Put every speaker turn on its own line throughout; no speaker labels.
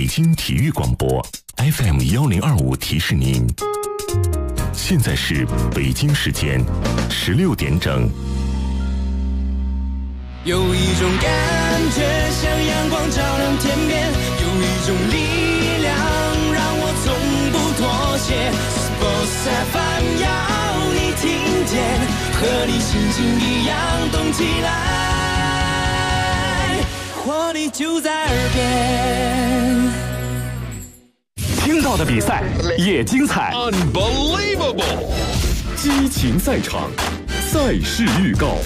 北京体育广播 FM1025提示您，现在是北京时间16点整。
有一种感觉像阳光照亮天边，有一种力量让我从不妥协。Sports FM 要你听见，和你心情一样动起来，活力就在耳边。
听到的比赛也精彩
Unbelievable
激情赛场，赛事预告。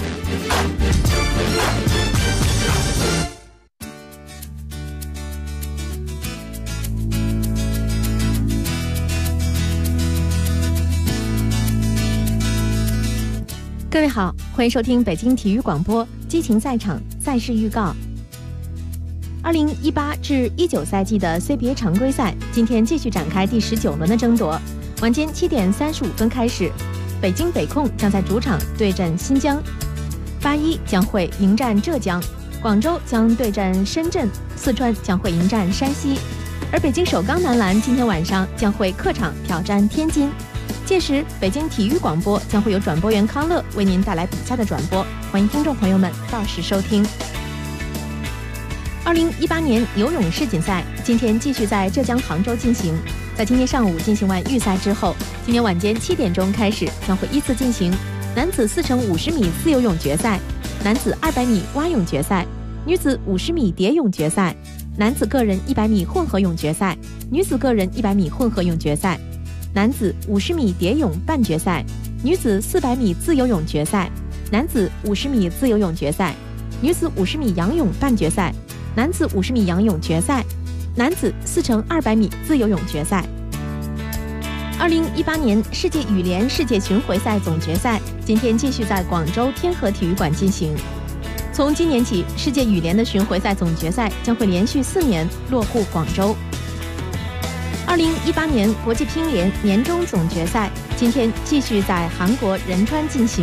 各位好，欢迎收听北京体育广播激情赛场赛事预告。2018至19赛季的 CBA 常规赛今天继续展开第19轮的争夺。晚间7点35分开始，北京北控将在主场对阵新疆，81将会迎战浙江，广州将对阵深圳，四川将会迎战山西，而北京首钢男篮今天晚上将会客场挑战天津。届时，北京体育广播将会有转播员康乐为您带来比赛的转播，欢迎听众朋友们到时收听。2018年游泳世锦赛今天继续在浙江杭州进行，在今天上午进行完预赛之后，今天晚间7点钟开始将会依次进行男子4×50米自由泳决赛、男子200米蛙泳决赛、女子50米蝶泳决赛、男子个人100米混合泳决赛、女子个人100米混合泳决赛、男子50米蝶泳半决赛、女子400米自由泳决赛、男子50米自由泳决赛、女子50米仰泳半决赛、男子50米仰泳决赛、男子4×200米自由泳决赛。2018年世界羽联世界巡回赛总决赛今天继续在广州天河体育馆进行。从今年起，世界羽联的巡回赛总决赛将会连续4年落户广州。2018年国际乒联年终总决赛今天继续在韩国仁川进行。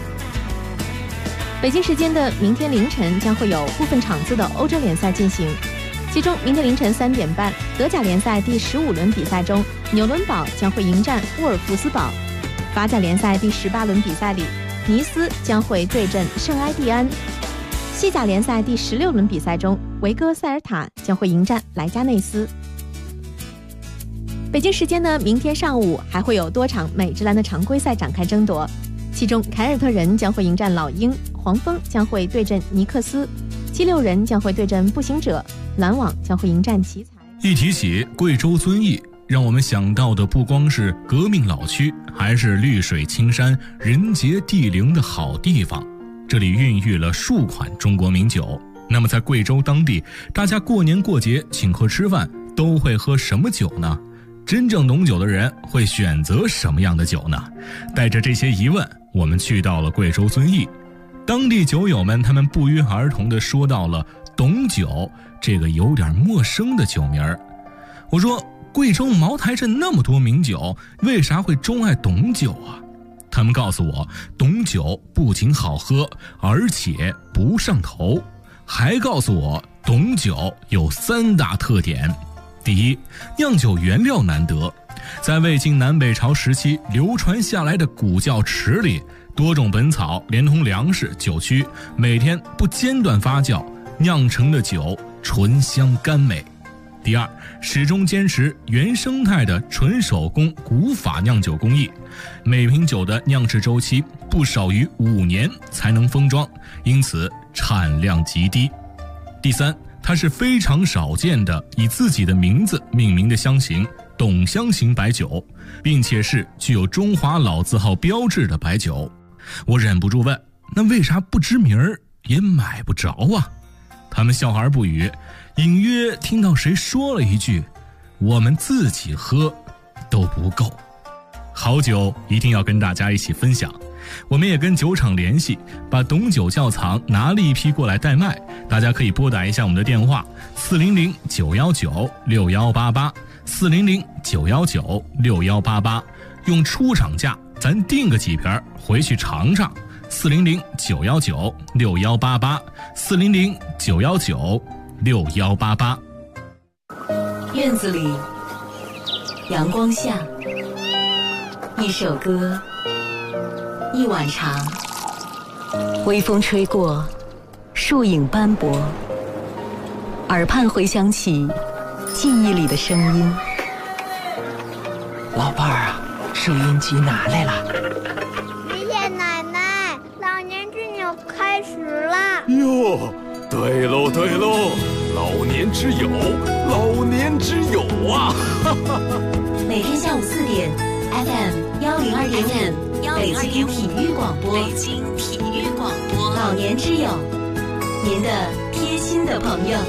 北京时间的明天凌晨将会有部分场次的欧洲联赛进行，其中明天凌晨3点半，德甲联赛第15轮比赛中，纽伦堡将会迎战沃尔夫斯堡；法甲联赛第18轮比赛里，尼斯将会对阵圣埃蒂安；西甲联赛第16轮比赛中，维戈塞尔塔将会迎战莱加内斯。北京时间的明天上午还会有多场美职篮的常规赛展开争夺，其中凯尔特人将会迎战老鹰，黄蜂将会对阵尼克斯，76人将会对阵步行者，篮网将会迎战奇才。
一提起贵州遵义，让我们想到的不光是革命老区，还是绿水青山、人杰地灵的好地方。这里孕育了数款中国名酒。那么在贵州当地，大家过年过节请客吃饭都会喝什么酒呢？真正懂酒的人会选择什么样的酒呢？带着这些疑问，我们去到了贵州遵义。当地酒友们他们不约而同地说到了董酒这个有点陌生的酒名儿。我说，贵州茅台镇那么多名酒，为啥会钟爱董酒啊？他们告诉我，董酒不仅好喝，而且不上头，还告诉我董酒有3大特点。第一，酿酒原料难得，在魏晋南北朝时期流传下来的古窖池里，多种本草连同粮食、酒曲，每天不间断发酵，酿成的酒醇香甘美。第二，始终坚持原生态的纯手工古法酿酒工艺，每瓶酒的酿制周期不少于5年才能封装，因此产量极低。第三，它是非常少见的以自己的名字命名的香型董香型白酒，并且是具有中华老字号标志的白酒。我忍不住问，那为啥不知名儿也买不着啊？他们笑而不语，隐约听到谁说了一句，我们自己喝都不够。好酒一定要跟大家一起分享，我们也跟酒厂联系，把董酒窖藏拿了一批过来代卖，大家可以拨打一下我们的电话400-919-6188 400-919-6188，用出厂价咱订个几瓶回去尝尝。400-919-6188 400-919-6188。
院子里，阳光下，一首歌，一碗茶，微风吹过，树影斑驳，耳畔回响起记忆里的声音。
老伴儿啊，收音机拿来了。
爷爷奶奶，老年之友开始了。
哟，对喽对喽，老年之友，老年之友啊！
每天下午4点 FM102.5北京体育广播，北京体育广播，老年之友，您的贴心的朋友。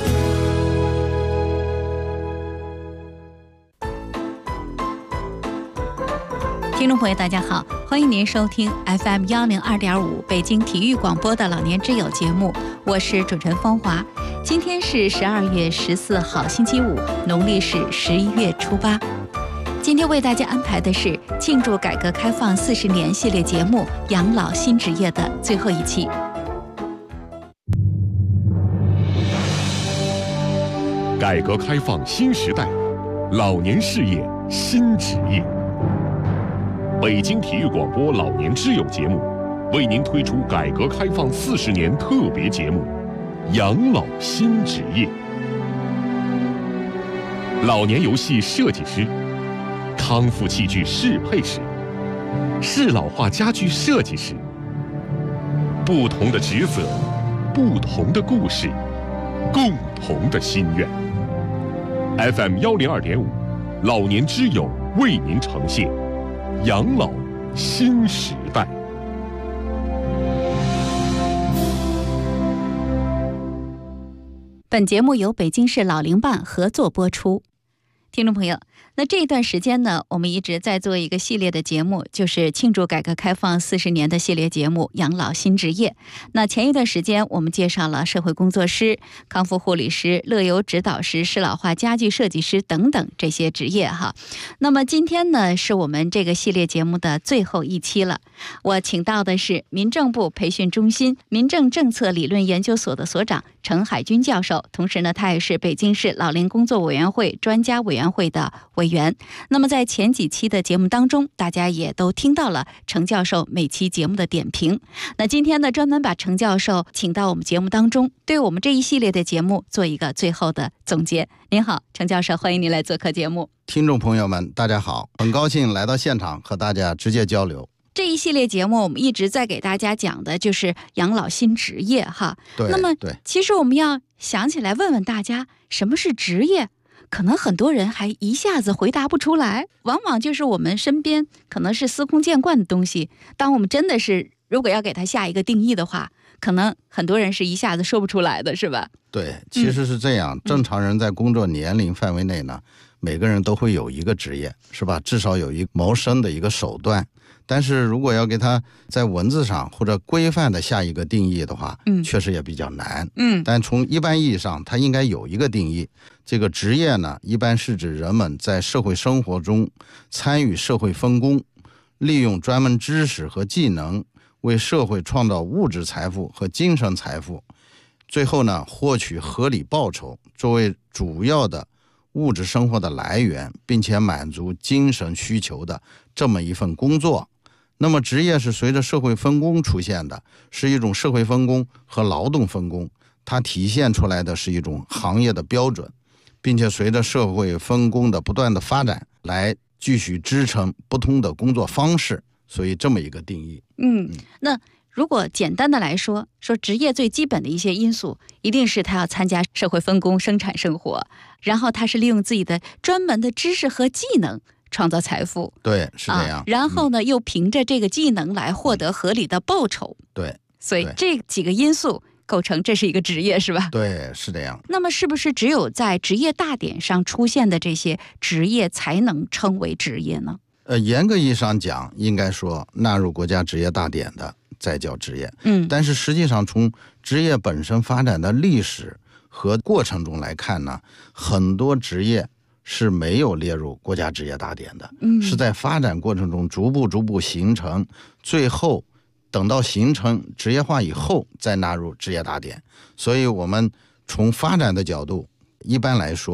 听众朋友大家好，欢迎您收听 FM102.5北京体育广播的老年之友节目，我是主持人芳华。今天是12月14号星期五，农历是11月初8。今天为大家安排的是庆祝改革开放40年系列节目《养老新职业》的最后一期。
改革开放新时代，老年事业新职业。北京体育广播老年之友节目为您推出改革开放40年特别节目《养老新职业》。老年游戏设计师、康复器具适配师、适老化家具设计师，不同的职责，不同的故事，共同的心愿。FM102.5老年之友为您呈现养老新时代。
本节目由北京市老龄办合作播出。听众朋友，那这段时间呢，我们一直在做一个系列的节目，就是庆祝改革开放40年的系列节目《养老新职业》。那前一段时间我们介绍了社会工作师、康复护理师、乐游指导师、适老化家具设计师等等这些职业哈。那么今天呢，是我们这个系列节目的最后一期了。我请到的是民政部培训中心民政政策理论研究所的所长陈海军教授，同时呢，他也是北京市老龄工作委员会专家委员会的委员。那么在前几期的节目当中，大家也都听到了陈教授每期节目的点评。那今天呢，专门把陈教授请到我们节目当中，对我们这一系列的节目做一个最后的总结。您好，陈教授，欢迎您来做客节目。
听众朋友们，大家好，很高兴来到现场和大家直接交流。
这一系列节目我们一直在给大家讲的就是养老新职业哈。
对，
那么
对，
其实我们要想起来问问大家，什么是职业？可能很多人还一下子回答不出来，往往就是我们身边可能是司空见惯的东西，当我们真的是如果要给它下一个定义的话，可能很多人是一下子说不出来的，是吧？
对，其实是这样，正常人在工作年龄范围内呢，每个人都会有一个职业，是吧？至少有一谋生的一个手段。但是如果要给他在文字上或者规范的下一个定义的话，确实也比较难。但从一般意义上，它应该有一个定义。这个职业呢，一般是指人们在社会生活中参与社会分工，利用专门知识和技能为社会创造物质财富和精神财富，最后呢，获取合理报酬作为主要的物质生活的来源，并且满足精神需求的这么一份工作。那么职业是随着社会分工出现的，是一种社会分工和劳动分工，它体现出来的是一种行业的标准，并且随着社会分工的不断的发展，来继续支撑不同的工作方式，所以这么一个定义。
那如果简单的来说职业最基本的一些因素，一定是他要参加社会分工、生产生活，然后他是利用自己的专门的知识和技能创造财富。
对，是这样。
然后呢，又凭着这个技能来获得合理的报酬。
对，
所以这几个因素构成这是一个职业，是吧？
对，是这样。
那么是不是只有在职业大典上出现的这些职业才能称为职业呢？
严格意义上讲，应该说纳入国家职业大典的再叫职业。但是实际上从职业本身发展的历史和过程中来看呢，很多职业是没有列入国家职业大典的，是在发展过程中逐步形成，最后等到形成职业化以后再纳入职业大典。所以我们从发展的角度，一般来说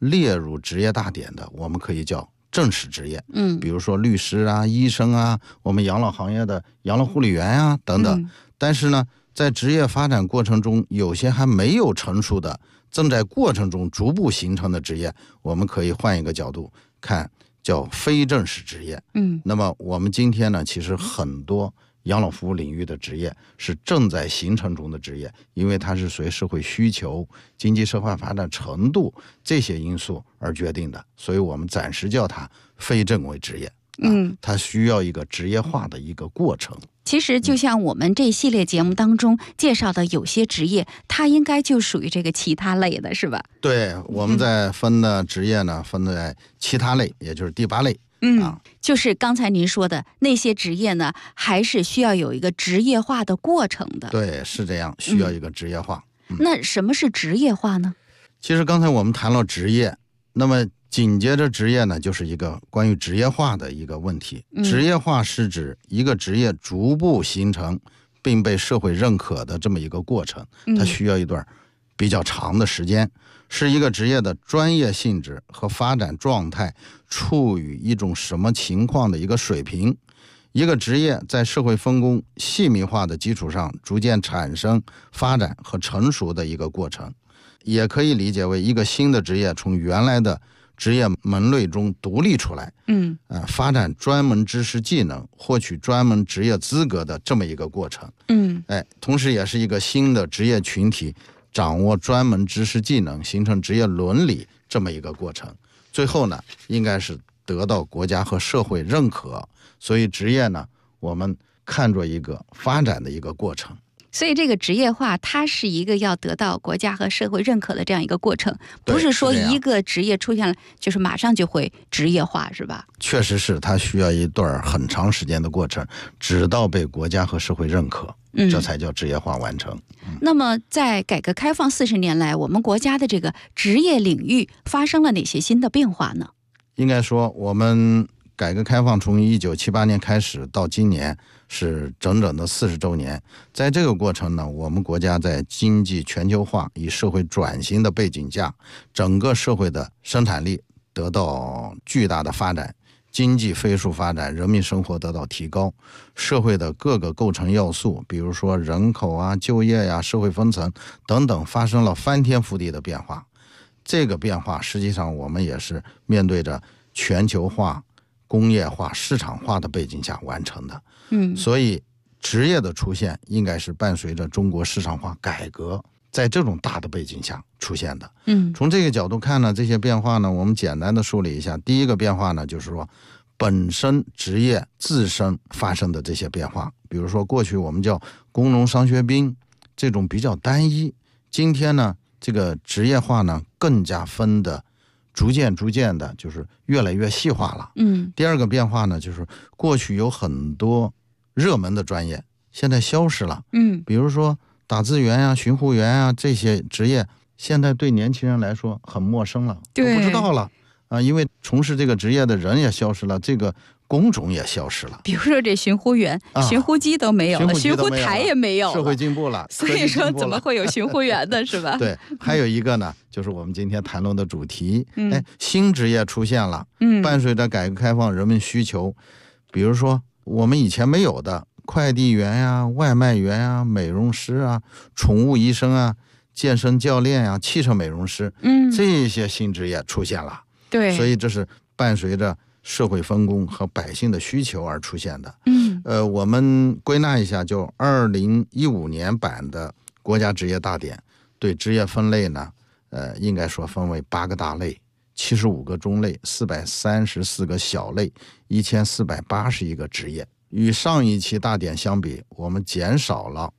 列入职业大典的，我们可以叫正式职业。
比
如说律师啊、医生啊，我们养老行业的养老护理员啊等等。但是呢，在职业发展过程中，有些还没有成熟的，正在过程中逐步形成的职业，我们可以换一个角度看，叫非正式职业。那么我们今天呢，其实很多养老服务领域的职业是正在形成中的职业，因为它是随社会需求、经济社会发展程度这些因素而决定的，所以我们暂时叫它非正规职业。它需要一个职业化的一个过程。
其实就像我们这系列节目当中介绍的有些职业，它应该就属于这个其他类的，是吧？
对，我们在分的职业呢，分在其他类，也就是第8类。
就是刚才您说的那些职业呢，还是需要有一个职业化的过程的。
对，是这样，需要一个职业化。
那什么是职业化呢？
其实刚才我们谈了职业，那么紧接着职业呢，就是一个关于职业化的一个问题。职业化是指一个职业逐步形成并被社会认可的这么一个过程，它需要一段比较长的时间，是一个职业的专业性质和发展状态处于一种什么情况的一个水平。一个职业在社会分工细密化的基础上逐渐产生、发展和成熟的一个过程，也可以理解为一个新的职业从原来的职业门类中独立出来，发展专门知识技能，获取专门职业资格的这么一个过程。同时也是一个新的职业群体掌握专门知识技能，形成职业伦理这么一个过程。最后呢，应该是得到国家和社会认可。所以职业呢，我们看作一个发展的一个过程。
所以这个职业化，它是一个要得到国家和社会认可的这样一个过程，不是说一个职业出现了就是马上就会职业化，是吧？
确实是，它需要一段很长时间的过程，直到被国家和社会认可，这才叫职业化完成。
那么在改革开放40年来，我们国家的这个职业领域发生了哪些新的变化呢？
应该说，我们改革开放从1978年开始到今年是整整的40周年。在这个过程呢，我们国家在经济全球化与社会转型的背景下，整个社会的生产力得到巨大的发展，经济飞速发展，人民生活得到提高，社会的各个构成要素，比如说人口啊、就业呀、社会分层等等，发生了翻天覆地的变化。这个变化实际上我们也是面对着全球化、工业化、市场化的背景下完成的。所以职业的出现应该是伴随着中国市场化改革，在这种大的背景下出现的。从这个角度看呢，这些变化呢，我们简单的梳理一下。第一个变化呢，就是说本身职业自身发生的这些变化，比如说过去我们叫工农商学兵这种比较单一，今天呢这个职业化呢更加分的逐渐的就是越来越细化了。第二个变化呢，就是过去有很多热门的专业现在消失了。比如说打字员啊、巡护员啊，这些职业现在对年轻人来说很陌生了，都不知道了啊，因为从事这个职业的人也消失了，这个工种也消失了。
比如说这巡护员，巡护机都没有了，巡护台也没有了，
社会进步了，
所以说怎么会有巡护员的是吧？
对，还有一个呢，就是我们今天谈论的主题，新职业出现了。伴随着改革开放，人们需求，比如说我们以前没有的快递员呀、外卖员呀、美容师啊、宠物医生啊、健身教练啊、汽车美容师，这些新职业出现了。
对，
所以这是伴随着社会分工和百姓的需求而出现的。我们归纳一下，就2015年版的国家职业大典对职业分类呢，应该说分为8个大类、75个中类、434个小类、1481个职业。与上一期大典相比，我们减少了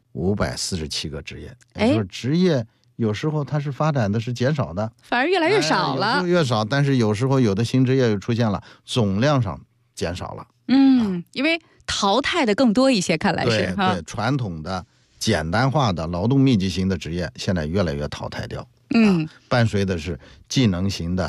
547个职业。也就是职业有时候它是发展的是减少的，
反而越来越少了。
越少，但是有时候有的新职业又出现了，总量上减少了。
因为淘汰的更多一些，看来是
对，传统的简单化的劳动密集型的职业现在越来越淘汰掉。伴随的是技能型的、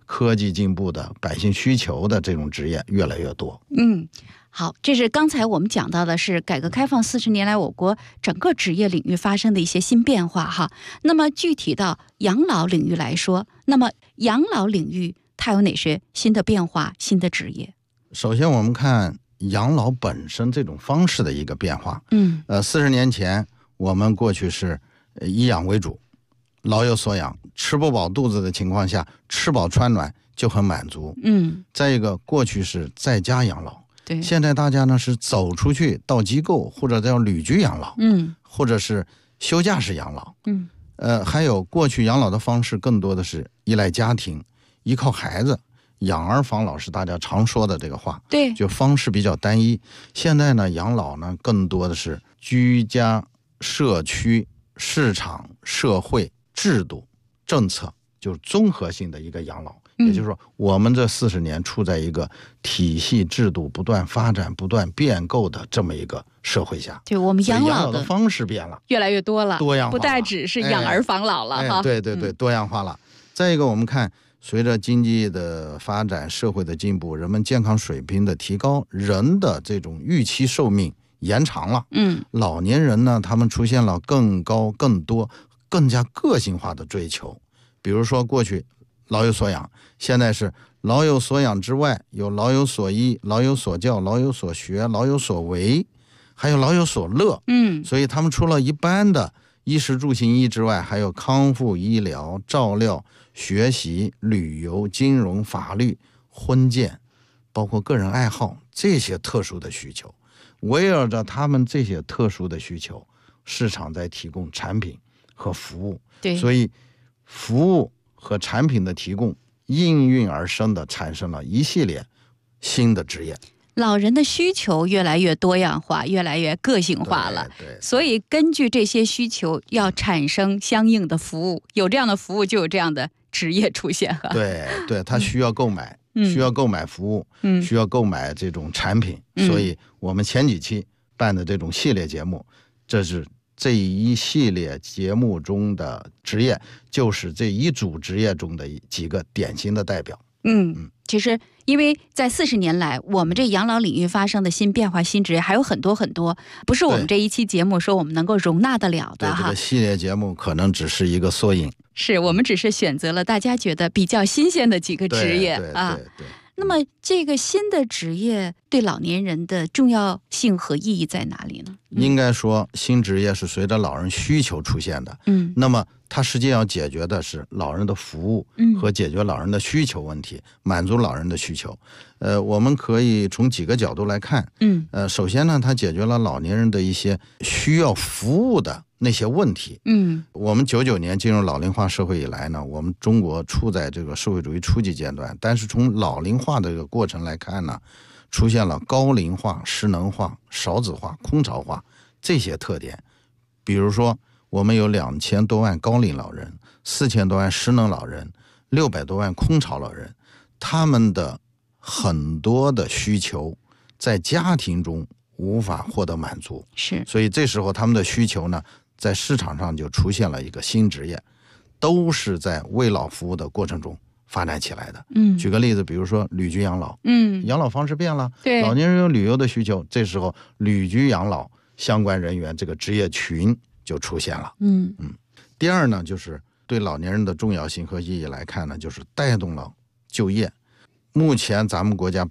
科技进步的、百姓需求的这种职业越来越多。
好，这是刚才我们讲到的是改革开放40年来我国整个职业领域发生的一些新变化哈。那么具体到养老领域来说，那么养老领域它有哪些新的变化、新的职业？
首先我们看养老本身这种方式的一个变化。40年前我们过去是以养为主，老有所养，吃不饱肚子的情况下，吃饱穿暖就很满足。再一个，过去是在家养老，
对，
现在大家呢是走出去到机构或者叫旅居养老，或者是休假式养老，还有过去养老的方式更多的是依赖家庭，依靠孩子，养儿防老是大家常说的这个话，
对，
就方式比较单一。现在呢，养老呢更多的是居家、社区、市场、社会、制度、政策，就是综合性的一个养老。也就是说，我们这40年处在一个体系制度不断发展、不断变构的这么一个社会下。
对，我们养老
的方式变了，
越来越多了，
多样化了，
不再只是养儿防老了哈。
对，多样化了。再一个，我们看随着经济的发展、社会的进步，人们健康水平的提高，人的这种预期寿命延长了。老年人呢，他们出现了更高、更多、更加个性化的追求。比如说，过去老有所养，现在是老有所养之外，有老有所依、老有所教、老有所学、老有所为，还有老有所乐。所以他们除了一般的衣食住行衣之外，还有康复、医疗、照料、学习、旅游、金融、法律、婚建，包括个人爱好这些特殊的需求。围绕着他们这些特殊的需求，市场在提供产品和服务。
对，
所以服务和产品的提供应运而生的产生了一系列新的职业。
老人的需求越来越多样化，越来越个性化了。
对，
所以根据这些需求要产生相应的服务，有这样的服务就有这样的职业出现。
对，他需要购买，需要购买服务，需要购买这种产品。所以我们前几期办的这种系列节目，这是这一系列节目中的职业，就是这一组职业中的几个典型的代表。
其实因为在40年来，我们这养老领域发生的新变化、新职业还有很多很多，不是我们这一期节目说我们能够容纳得了的哈。
这个系列节目可能只是一个缩影，
是我们只是选择了大家觉得比较新鲜的几个职业啊。那么这个新的职业对老年人的重要性和意义在哪里呢？
应该说新职业是随着老人需求出现的。那么它实际要解决的是老人的服务和解决老人的需求问题，满足老人的需求。我们可以从几个角度来看。首先呢，它解决了老年人的一些需要服务的那些问题。我们99年进入老龄化社会以来呢，我们中国处在这个社会主义初级阶段，但是从老龄化的这个过程来看呢，出现了高龄化、失能化、少子化、空巢化这些特点。比如说我们有2000多万高龄老人，4000多万失能老人，600多万空巢老人，他们的很多的需求在家庭中无法获得满足，所以这时候他们的需求呢，在市场上就出现了一个新职业，都是在为老服务的过程中发展起来的。举个例子，比如说旅居养老，养老方式变了，老年人有旅游的需求，这时候旅居养老相关人员这个职业群就出现了。第二呢，就是对老年人的重要性和意义来看呢，就是带动了就业。目前咱们国家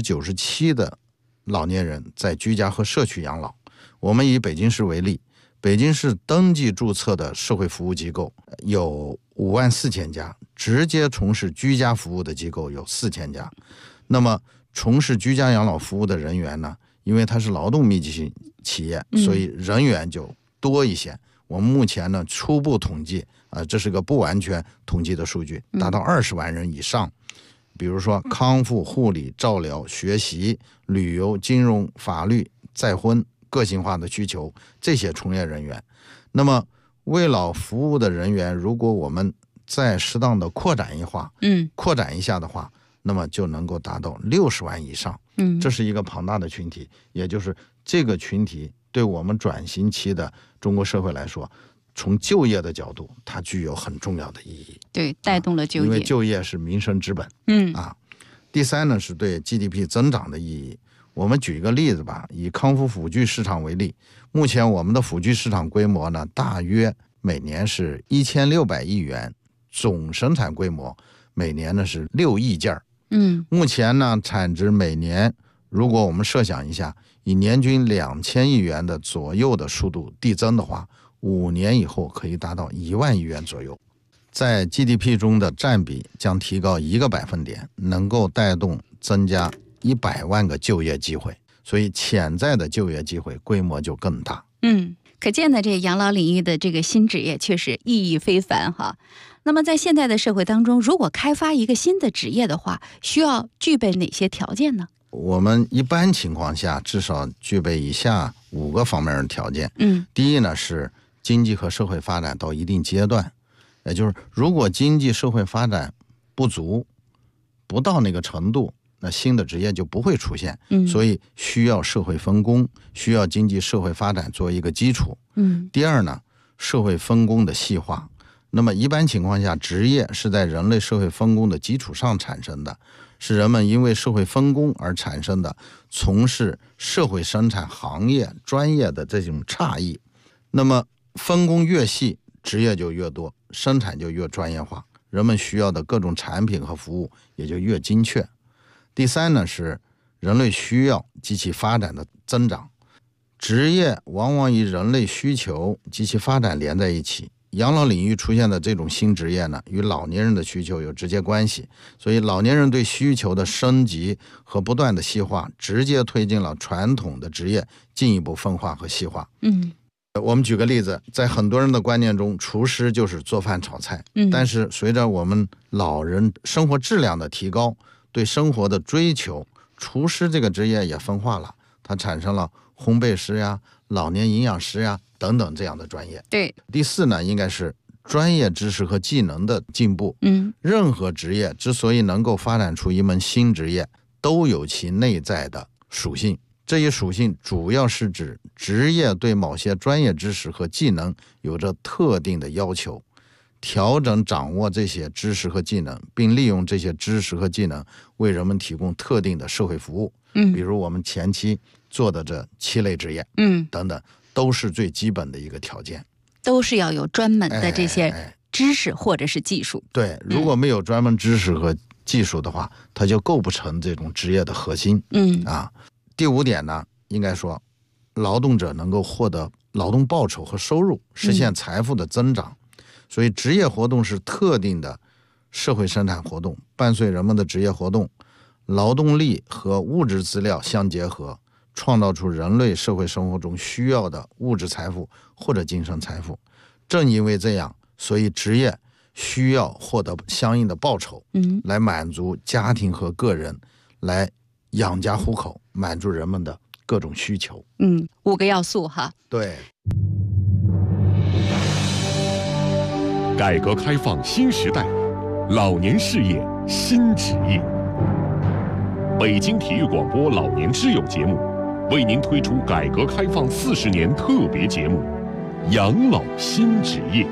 97%的老年人在居家和社区养老。我们以北京市为例，北京市登记注册的社会服务机构有54000家，直接从事居家服务的机构有4000家。那么从事居家养老服务的人员呢，因为它是劳动密集型企业，所以人员就多一些。我们目前呢初步统计这是个不完全统计的数据，达到20万人以上。比如说康复、护理、照料、学习、旅游、金融、法律、再婚、个性化的需求，这些从业人员。那么为老服务的人员，如果我们再适当的扩展一下的话，那么就能够达到60万以上。这是一个庞大的群体，也就是这个群体对我们转型期的中国社会来说， 从就业的角度，它具有很重要的意义。
对，带动了就业，
因为就业是民生之本。第三呢，是对 GDP 增长的意义。我们举一个例子吧，以康复辅具市场为例，目前我们的辅具市场规模呢，大约每年是1600亿元，总生产规模每年呢是6亿件。目前呢，产值每年，如果我们设想一下，以年均2000亿元的左右的速度递增的话，5年以后可以达到1万亿元左右，在 GDP 中的占比将提高1个百分点，能够带动增加100万个就业机会，所以潜在的就业机会规模就更大。
可见呢，这养老领域的这个新职业确实意义非凡哈。那么在现在的社会当中，如果开发一个新的职业的话，需要具备哪些条件呢？
我们一般情况下至少具备以下5个方面的条件。第一呢，是经济和社会发展到一定阶段，也就是如果经济社会发展不足，不到那个程度，那新的职业就不会出现。所以需要社会分工，需要经济社会发展作为一个基础。第二呢，社会分工的细化。那么一般情况下，职业是在人类社会分工的基础上产生的，是人们因为社会分工而产生的从事社会生产行业专业的这种差异。那么分工越细，职业就越多，生产就越专业化，人们需要的各种产品和服务也就越精确。第三呢，是人类需要及其发展的增长。职业往往与人类需求及其发展连在一起。养老领域出现的这种新职业呢，与老年人的需求有直接关系，所以老年人对需求的升级和不断的细化，直接推进了传统的职业进一步分化和细化。我们举个例子，在很多人的观念中，厨师就是做饭炒菜。但是随着我们老人生活质量的提高，对生活的追求，厨师这个职业也分化了，它产生了烘焙师呀、老年营养师呀等等这样的专业。
对。
第四呢，应该是专业知识和技能的进步。任何职业之所以能够发展出一门新职业，都有其内在的属性。这一属性主要是指职业对某些专业知识和技能有着特定的要求，调整掌握这些知识和技能，并利用这些知识和技能为人们提供特定的社会服务。比如我们前期做的这7类职业，等等，都是最基本的一个条件，
都是要有专门的这些知识或者是技术。
对，如果没有专门知识和技术的话，它就构不成这种职业的核心。第5点呢，应该说，劳动者能够获得劳动报酬和收入，实现财富的增长。所以职业活动是特定的社会生产活动，伴随人们的职业活动，劳动力和物质资料相结合，创造出人类社会生活中需要的物质财富或者精神财富。正因为这样，所以职业需要获得相应的报酬，来满足家庭和个人，来养家糊口，满足人们的各种需求。
5个要素哈。
对。
改革开放新时代，老年事业新职业。北京体育广播老年之友节目为您推出改革开放40年特别节目《养老新职业》。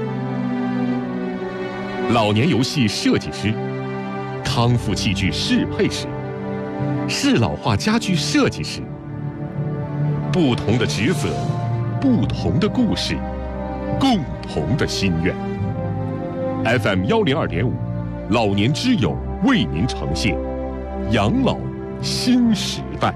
老年游戏设计师、康复器具适配师、适老化家具设计师，不同的职责，不同的故事，共同的心愿。FM 102.5，老年之友为您呈现养老新时代。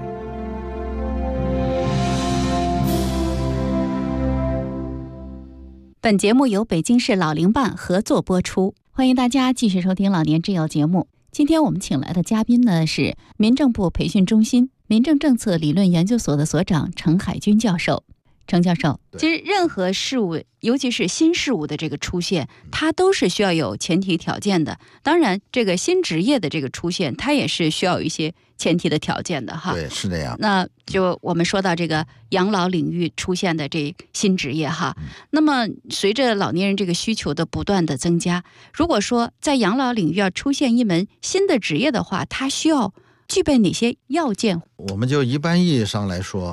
本节目由北京市老龄办合作播出，欢迎大家继续收听老年之友节目。今天我们请来的嘉宾呢，是民政部培训中心民政政策理论研究所的所长程海军教授。程教授，其实任何事物，尤其是新事物的这个出现，它都是需要有前提条件的。当然，这个新职业的这个出现，它也是需要有一些前提的条件的哈。
对，是这样。
那就我们说到这个养老领域出现的这新职业哈，那么随着老年人这个需求的不断的增加，如果说在养老领域要出现一门新的职业的话，它需要具备哪些要件？
我们就一般意义上来说，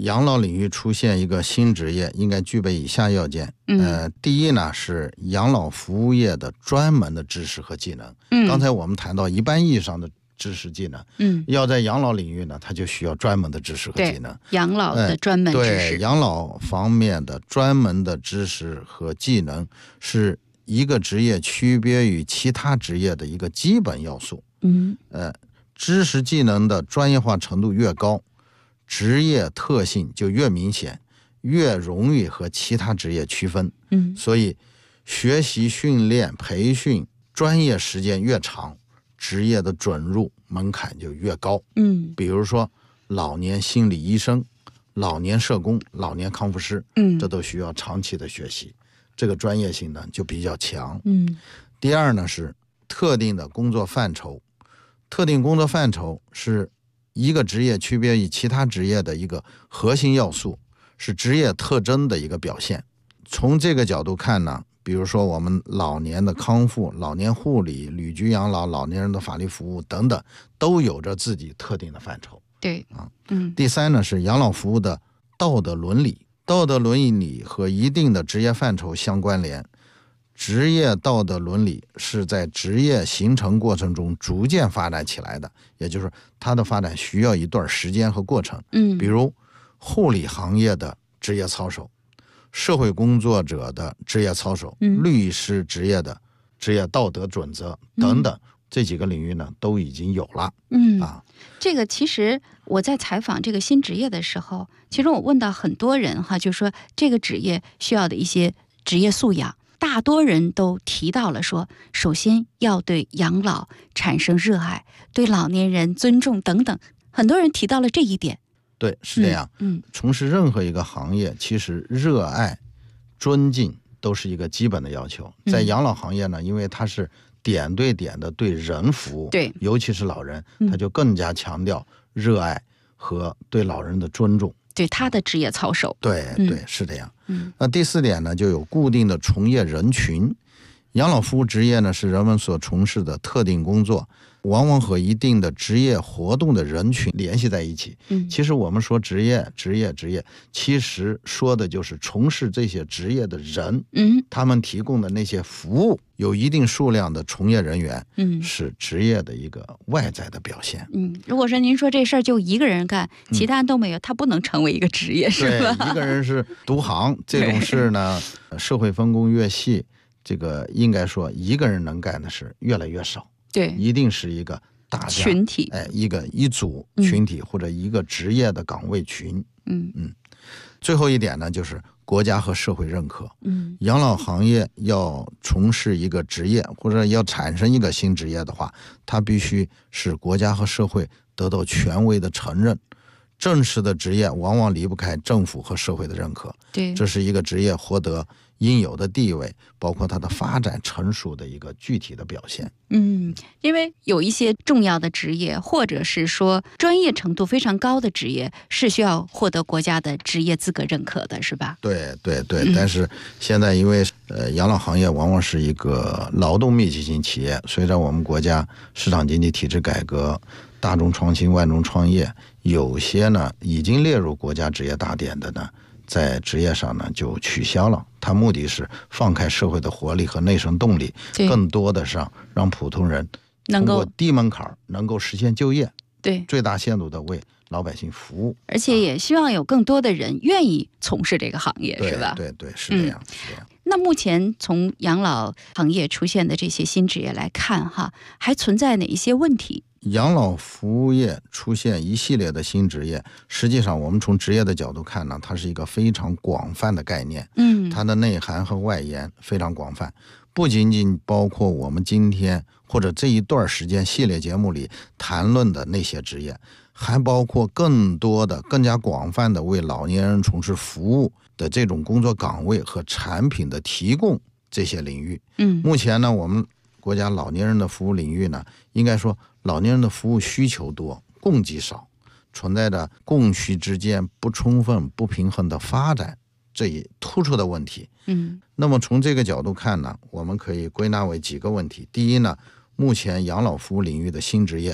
养老领域出现一个新职业，应该具备以下要件。第一呢是养老服务业的专门的知识和技能。刚才我们谈到一般意义上的知识技能，要在养老领域呢，它就需要专门的知识和技能。
养老的专门知识，
对养老方面的专门的知识和技能是一个职业区别于其他职业的一个基本要素。知识技能的专业化程度越高，职业特性就越明显，越容易和其他职业区分。所以学习、训练、培训专业时间越长，职业的准入门槛就越高。比如说老年心理医生、老年社工、老年康复师，这都需要长期的学习，这个专业性呢就比较强。第二呢是特定的工作范畴，特定工作范畴是一个职业区别于其他职业的一个核心要素，是职业特征的一个表现。从这个角度看呢，比如说我们老年的康复、老年护理、旅居养老、老年人的法律服务等等，都有着自己特定的范畴。
对，
第三呢是养老服务的道德伦理，道德伦理和一定的职业范畴相关联。职业道德伦理是在职业形成过程中逐渐发展起来的，也就是它的发展需要一段时间和过程。比如护理行业的职业操守，社会工作者的职业操守，律师职业的职业道德准则等等，这几个领域呢都已经有了。
这个其实我在采访这个新职业的时候，其实我问到很多人哈，就说这个职业需要的一些职业素养，大多人都提到了说，首先要对养老产生热爱，对老年人尊重等等，很多人提到了这一点。
对，是这样。从事任何一个行业，其实热爱、尊敬都是一个基本的要求。在养老行业呢，因为它是点对点的对人服务，
对，
尤其是老人，他就更加强调热爱和对老人的尊重，
对他的职业操守。
对，是这样。那第四点呢，就有固定的从业人群。养老服务职业呢，是人们所从事的特定工作，往往和一定的职业活动的人群联系在一起。其实我们说职业，其实说的就是从事这些职业的人，他们提供的那些服务，有一定数量的从业人员，是职业的一个外在的表现。
如果说您说这事儿就一个人干，其他人都没有，他不能成为一个职业，是吧？
对，一个人是独行，这种事呢，社会分工越细，这个应该说一个人能干的事越来越少。
对，
一定是一个大家
群体，
一组群体，或者一个职业的岗位群。最后一点呢，就是国家和社会认可。养老行业要从事一个职业，或者要产生一个新职业的话，它必须是国家和社会得到权威的承认。正式的职业往往离不开政府和社会的认可。
对，
这是一个职业获得应有的地位，包括它的发展成熟的一个具体的表现。
因为有一些重要的职业，或者是说专业程度非常高的职业，是需要获得国家的职业资格认可的，是吧？
对，但是现在因为养老行业往往是一个劳动密集型企业，随着我们国家市场经济体制改革，大众创新、万众创业，有些呢已经列入国家职业大典的呢，在职业上呢就取消了。它目的是放开社会的活力和内生动力，更多的是让普通人通过低门槛能够实现就业，
对，
最大限度的为老百姓服务，
而且也希望有更多的人愿意从事这个行业，是吧？
对，是这样。
那目前从养老行业出现的这些新职业来看哈，还存在哪一些问题？
养老服务业出现一系列的新职业，实际上我们从职业的角度看呢，它是一个非常广泛的概念。它的内涵和外延非常广泛，不仅仅包括我们今天或者这一段时间系列节目里谈论的那些职业，还包括更多的更加广泛的为老年人从事服务的这种工作岗位和产品的提供这些领域。目前呢，我们国家老年人的服务领域呢，应该说老年人的服务需求多，供给少，存在着供需之间不充分、不平衡的发展这一突出的问题。那么从这个角度看呢，我们可以归纳为几个问题。第一呢，目前养老服务领域的新职业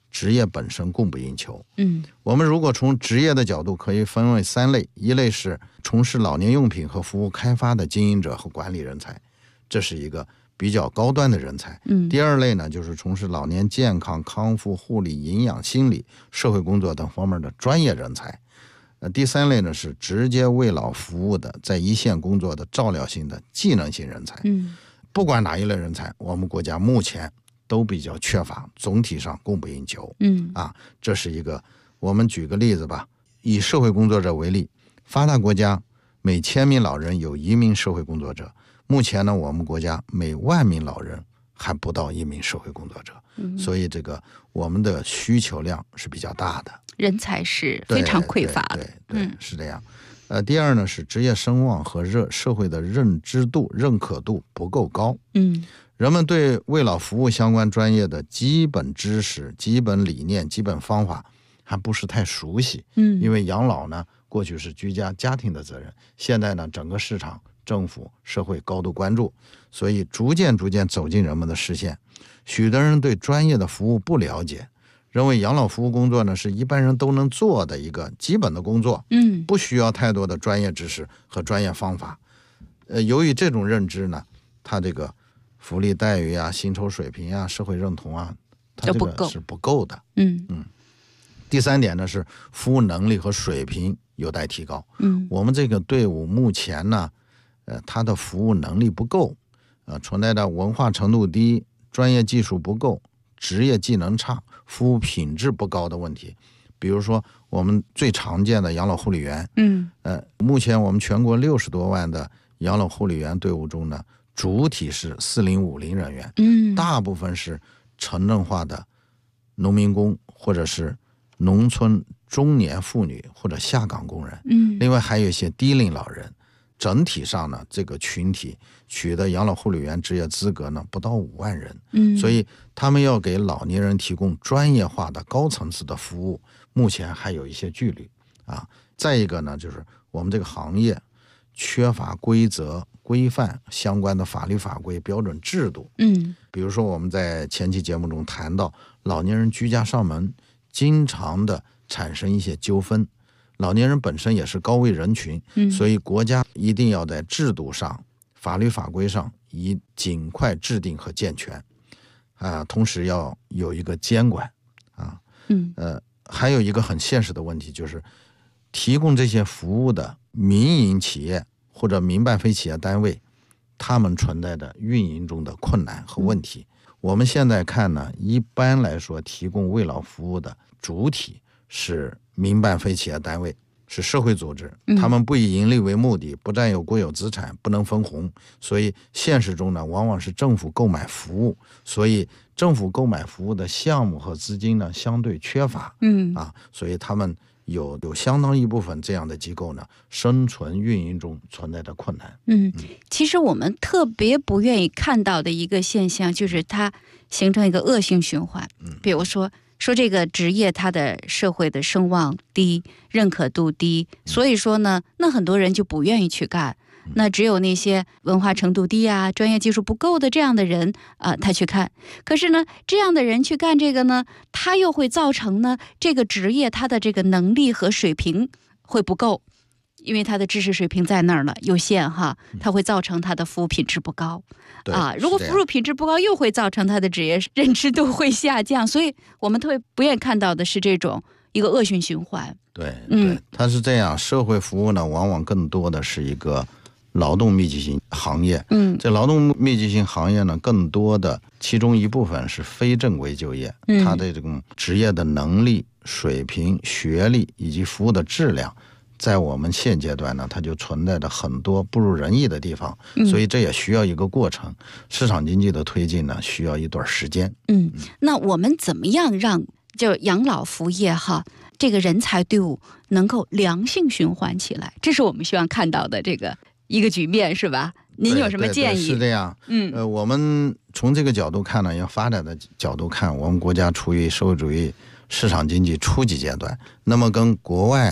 职业本身供不应求。我们如果从职业的角度可以分为3类，一类是从事老年用品和服务开发的经营者和管理人才，这是一个比较高端的人才。第2类呢，就是从事老年健康、康复、护理、营养、心理、社会工作等方面的专业人才。第3类呢，是直接为老服务的，在一线工作的照料性的技能性人才。不管哪一类人才，我们国家目前都比较缺乏，总体上供不应求。这是一个，我们举个例子吧，以社会工作者为例，发达国家每1000名老人有1名社会工作者，目前呢，我们国家每10000名老人还不到1名社会工作者。所以这个我们的需求量是比较大的，
人才是非常匮乏的。
对，是这样。第2呢，是职业声望和社会的认知度、认可度不够高。人们对为老服务相关专业的基本知识、基本理念、基本方法还不是太熟悉。因为养老呢，过去是居家家庭的责任，现在呢，整个市场、政府、社会高度关注，所以逐渐走进人们的视线。许多人对专业的服务不了解，认为养老服务工作呢是一般人都能做的一个基本的工作，不需要太多的专业知识和专业方法。由于这种认知呢，它这个福利待遇啊、薪酬水平啊、社会认同啊，它这个是不够的。第3点呢，是服务能力和水平有待提高。我们这个队伍目前呢，它的服务能力不够，存在的文化程度低、专业技术不够、职业技能差、服务品质不高的问题。比如说我们最常见的养老护理员，目前我们全国60多万的养老护理员队伍中呢，主体是40、50人员，大部分是城镇化的农民工或者是农村中年妇女或者下岗工人，另外还有一些低龄老人。整体上呢，这个群体取得养老护理员职业资格呢不到5万人，所以他们要给老年人提供专业化的高层次的服务，目前还有一些距离啊。再一个呢，就是我们这个行业缺乏规则规范相关的法律法规标准制度。比如说我们在前期节目中谈到，老年人居家上门，经常的产生一些纠纷。老年人本身也是高危人群，所以国家一定要在制度上、法律法规上以尽快制定和健全，同时要有一个监管啊。还有一个很现实的问题，就是提供这些服务的民营企业或者民办非企业单位，他们存在的运营中的困难和问题。我们现在看呢，一般来说提供为老服务的主体是民办非企业单位，是社会组织，他们不以盈利为目的，不占有国有资产，不能分红，所以现实中呢，往往是政府购买服务，所以政府购买服务的项目和资金呢相对缺乏，所以他们有相当一部分这样的机构呢，生存运营中存在的困难。
其实我们特别不愿意看到的一个现象，就是它形成一个恶性循环。比如说这个职业它的社会的声望低，认可度低，所以说呢，那很多人就不愿意去干。那只有那些文化程度低啊、专业技术不够的这样的人他去看。可是呢，这样的人去干这个呢，他又会造成呢这个职业他的这个能力和水平会不够，因为他的知识水平在那儿了，有限哈，它会造成他的服务品质不高如果服务品质不高，又会造成他的职业认知度会下降，所以我们特别不愿意看到的是这种一个恶性循环。
对，它是这样，社会服务呢，往往更多的是一个劳动密集型行业。这劳动密集型行业呢，更多的其中一部分是非正规就业，它的这种职业的能力、水平、学历以及服务的质量，在我们现阶段呢，它就存在着很多不如人意的地方，所以这也需要一个过程。市场经济的推进呢，需要一段时间。
那我们怎么样让就养老服务业这个人才队伍能够良性循环起来？这是我们希望看到的这个一个局面，是吧？您有什么建议？
是这样。我们从这个角度看呢，要发展的角度看，我们国家处于社会主义市场经济初级阶段，那么跟国外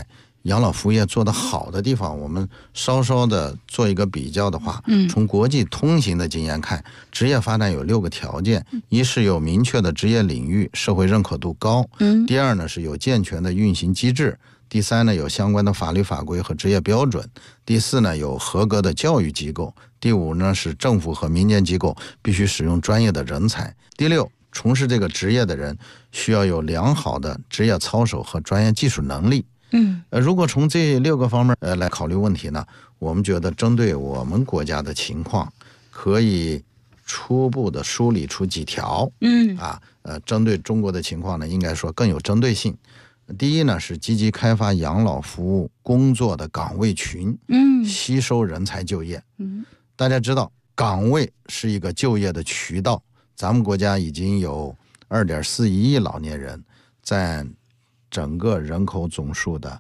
养老服务业做得好的地方，我们稍稍的做一个比较的话，从国际通行的经验看，职业发展有6个条件：一是有明确的职业领域，社会认可度高；第二呢是有健全的运行机制；第三呢有相关的法律法规和职业标准；第四呢有合格的教育机构；第五呢是政府和民间机构必须使用专业的人才；第六，从事这个职业的人需要有良好的职业操守和专业技术能力。如果从这6个方面来考虑问题呢，我们觉得针对我们国家的情况，可以初步的梳理出几条。针对中国的情况呢，应该说更有针对性。第一呢，是积极开发养老服务工作的岗位群，吸收人才就业。大家知道，岗位是一个就业的渠道。咱们国家已经有2.41亿老年人，占整个人口总数的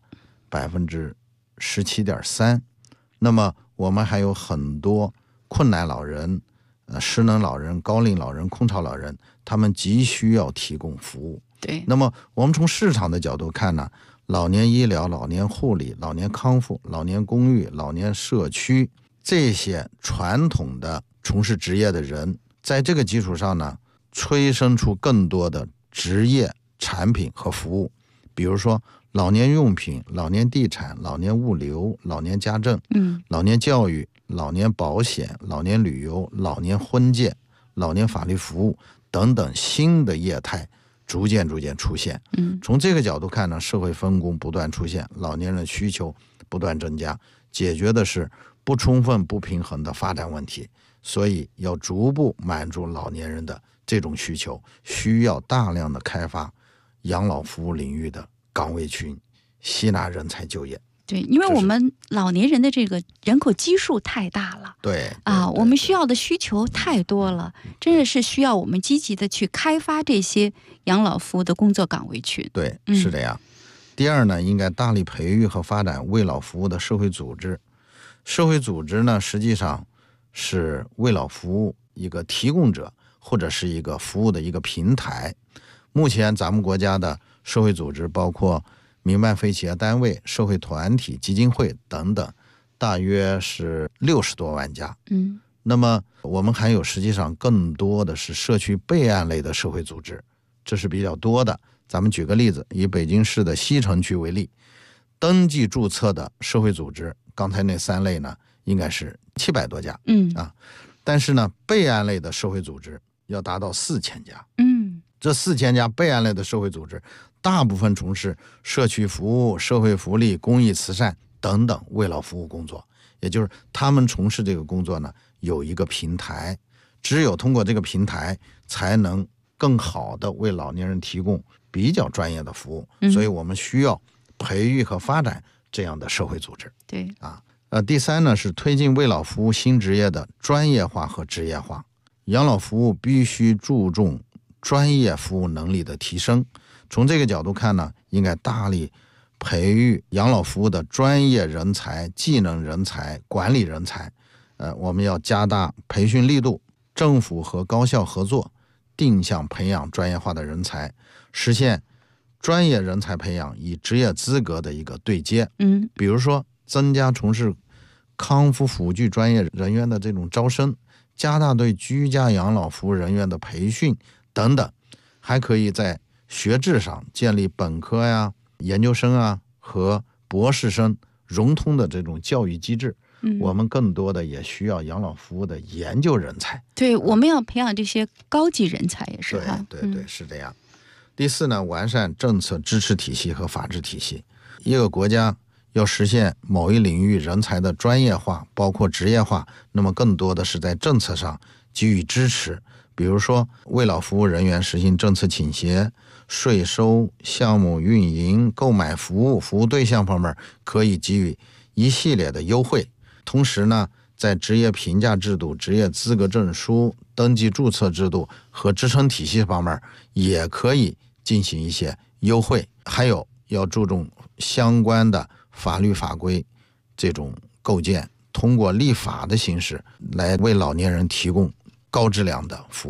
17.3%。那么我们还有很多困难老人、失能老人、高龄老人、空巢老人，他们急需要提供服务。
对。
那么我们从市场的角度看呢，老年医疗、老年护理、老年康复、老年公寓、老年社区，这些传统的从事职业的人，在这个基础上呢，催生出更多的职业产品和服务。比如说老年用品、老年地产、老年物流、老年家政、老年教育、老年保险、老年旅游、老年婚介、老年法律服务等等新的业态逐渐出现。从这个角度看呢，社会分工不断出现，老年人的需求不断增加，解决的是不充分不平衡的发展问题。所以要逐步满足老年人的这种需求，需要大量的开发养老服务领域的岗位群，吸纳人才就业。
对，因为我们老年人的这个人口基数太大了。
对
我们需要的需求太多了，真的是需要我们积极的去开发这些养老服务的工作岗位群。
对，是这样。第二呢，应该大力培育和发展为老服务的社会组织。社会组织呢，实际上是为老服务一个提供者，或者是一个服务的一个平台。目前咱们国家的社会组织包括民办非企业单位、社会团体、基金会等等，大约是60多万家。那么我们还有实际上更多的是社区备案类的社会组织，这是比较多的。咱们举个例子，以北京市的西城区为例，登记注册的社会组织，刚才那3类呢，应该是700多家。但是呢，备案类的社会组织要达到4000家。这4000家备案类的社会组织，大部分从事社区服务、社会福利、公益慈善等等为老服务工作。也就是他们从事这个工作呢，有一个平台，只有通过这个平台，才能更好的为老年人提供比较专业的服务。所以我们需要培育和发展这样的社会组织。
对
第三呢，是推进为老服务新职业的专业化和职业化。养老服务必须注重专业服务能力的提升。从这个角度看呢，应该大力培育养老服务的专业人才、技能人才、管理人才。我们要加大培训力度，政府和高校合作，定向培养专业化的人才，实现专业人才培养与职业资格的一个对接。比如说增加从事康复辅具专业人员的这种招生，加大对居家养老服务人员的培训等等。还可以在学制上建立本科呀、研究生啊和博士生融通的这种教育机制。我们更多的也需要养老服务的研究人才。
对，我们要培养这些高级人才也是。
对，是这样。第四呢，完善政策支持体系和法治体系。一个国家要实现某一领域人才的专业化，包括职业化，那么更多的是在政策上给予支持。比如说为老服务人员实行政策倾斜，税收、项目运营、购买服务、服务对象方面可以给予一系列的优惠。同时呢，在职业评价制度、职业资格证书、登记注册制度和支撑体系方面也可以进行一些优惠。还有要注重相关的法律法规这种构建，通过立法的形式来为老年人提供高质量的服务。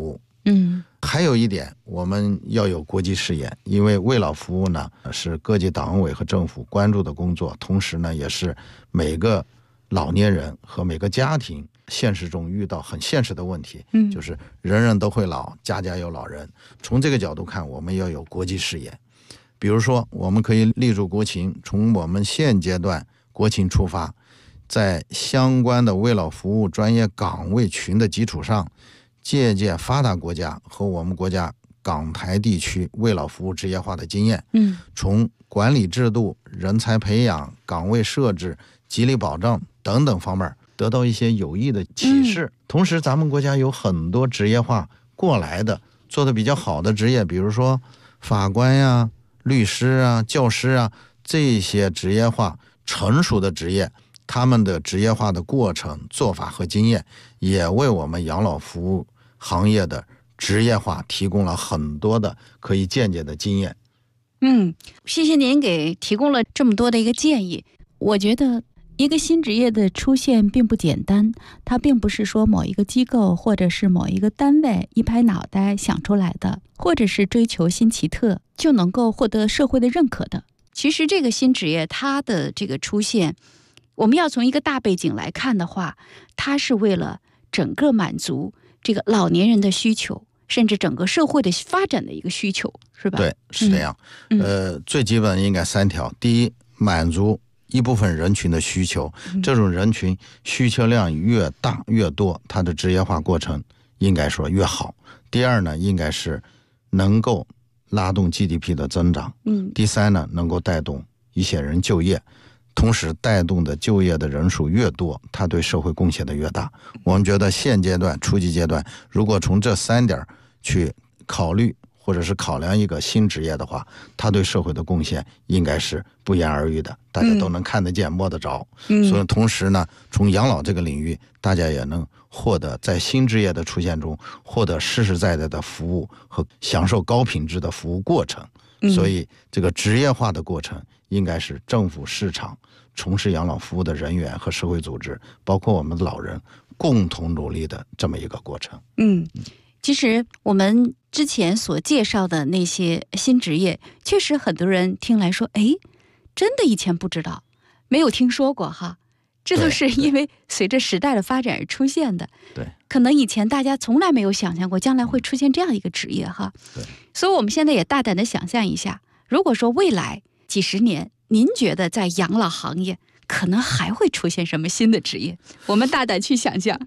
还有一点，我们要有国际视野，因为为老服务呢是各级党委和政府关注的工作，同时呢也是每个老年人和每个家庭现实中遇到很现实的问题，就是人人都会老，家家有老人。从这个角度看，我们要有国际视野。比如说，我们可以立足国情，从我们现阶段国情出发，在相关的为老服务专业岗位群的基础上，借鉴发达国家和我们国家港台地区为老服务职业化的经验，从管理制度、人才培养、岗位设置、激励保障等等方面得到一些有益的启示。同时，咱们国家有很多职业化过来的做得比较好的职业，比如说法官呀、律师啊、教师啊，这些职业化成熟的职业，他们的职业化的过程、做法和经验，也为我们养老服务行业的职业化提供了很多的可以借鉴的经验。
谢谢您给提供了这么多的一个建议。我觉得一个新职业的出现并不简单，它并不是说某一个机构或者是某一个单位一拍脑袋想出来的，或者是追求新奇特就能够获得社会的认可的。其实这个新职业它的这个出现，我们要从一个大背景来看的话，它是为了整个满足这个老年人的需求，甚至整个社会的发展的一个需求，是吧？
对，是这样。最基本应该3条。第一，满足一部分人群的需求，这种人群需求量越大越多，它的职业化过程应该说越好。第二呢，应该是能够拉动 GDP 的增长。第三呢，能够带动一些人就业，同时带动的就业的人数越多，它对社会贡献的越大。我们觉得现阶段初级阶段，如果从这3点去考虑或者是考量一个新职业的话，它对社会的贡献应该是不言而喻的，大家都能看得见摸得着。所以同时呢，从养老这个领域，大家也能获得在新职业的出现中获得实实在在的服务和享受高品质的服务过程。所以这个职业化的过程应该是政府、市场、从事养老服务的人员和社会组织，包括我们的老人共同努力的这么一个过程。
其实我们之前所介绍的那些新职业，确实很多人听来说，真的以前不知道，没有听说过哈。这都是因为随着时代的发展而出现的。
对，
可能以前大家从来没有想象过将来会出现这样一个职业哈。
对，
所以我们现在也大胆的想象一下，如果说未来几十年，您觉得在养老行业可能还会出现什么新的职业？我们大胆去想象。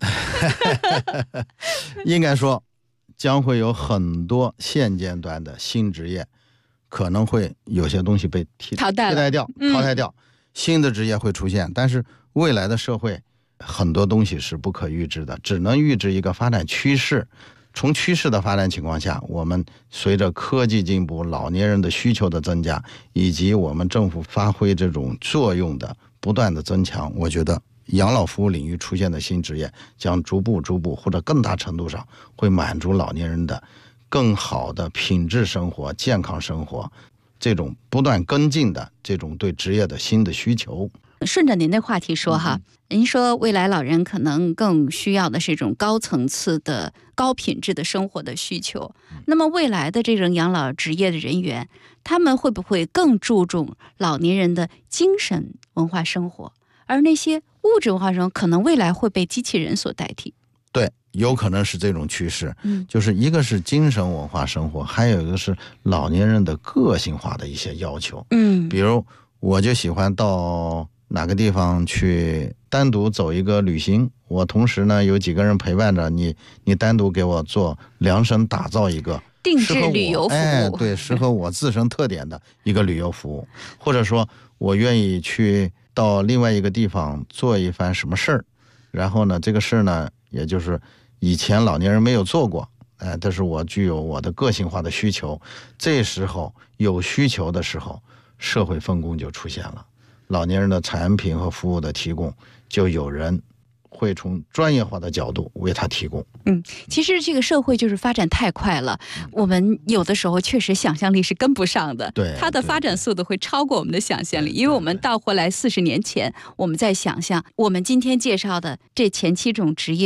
应该说将会有很多现阶段的新职业，可能会有些东西被淘汰掉，新的职业会出现。但是未来的社会很多东西是不可预知的，只能预知一个发展趋势。从趋势的发展情况下，我们随着科技进步、老年人的需求的增加，以及我们政府发挥这种作用的不断的增强，我觉得养老服务领域出现的新职业将逐步或者更大程度上会满足老年人的更好的品质生活、健康生活，这种不断跟进的这种对职业的新的需求。
顺着您的话题说哈，您说未来老人可能更需要的是一种高层次的高品质的生活的需求。那么未来的这种养老职业的人员，他们会不会更注重老年人的精神文化生活，而那些物质文化生活可能未来会被机器人所代替？
对，有可能是这种趋势。就是一个是精神文化生活，还有一个是老年人的个性化的一些要求。比如我就喜欢到哪个地方去单独走一个旅行，我同时呢有几个人陪伴着你，你单独给我做量身打造一个
定制旅游服务，
对，适合我自身特点的一个旅游服务。或者说我愿意去到另外一个地方做一番什么事儿，然后呢这个事儿呢也就是以前老年人没有做过，但是我具有我的个性化的需求。这时候有需求的时候，社会分工就出现了，老年人的产品和服务的提供，就有人会从专业化的角度为他提供。
其实这个社会就是发展太快了，我们有的时候确实想象力是跟不上的。
对，
它的发展速度会超过我们的想象力。因为我们倒回来40年前，我们在想象我们今天介绍的这前7种职业，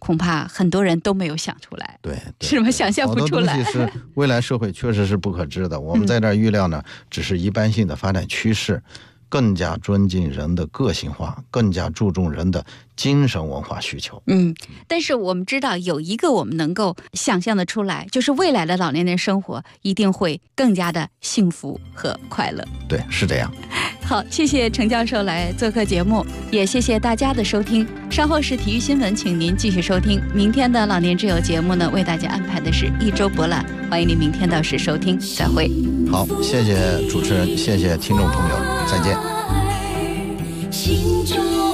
恐怕很多人都没有想出来。
对，
是吗？想象不出来。
好多东西是未来社会确实是不可知的。我们在这儿预料呢，只是一般性的发展趋势。更加尊敬人的个性化，更加注重人的精神文化需求。
但是我们知道有一个我们能够想象的出来，就是未来的老年人生活一定会更加的幸福和快乐。
对，是这样。
好，谢谢程教授来做客节目，也谢谢大家的收听。稍后是体育新闻，请您继续收听。明天的老年之友节目呢，为大家安排的是一周博览，欢迎您明天到时收听，再会。
好，谢谢主持人，谢谢听众朋友，再见。
心中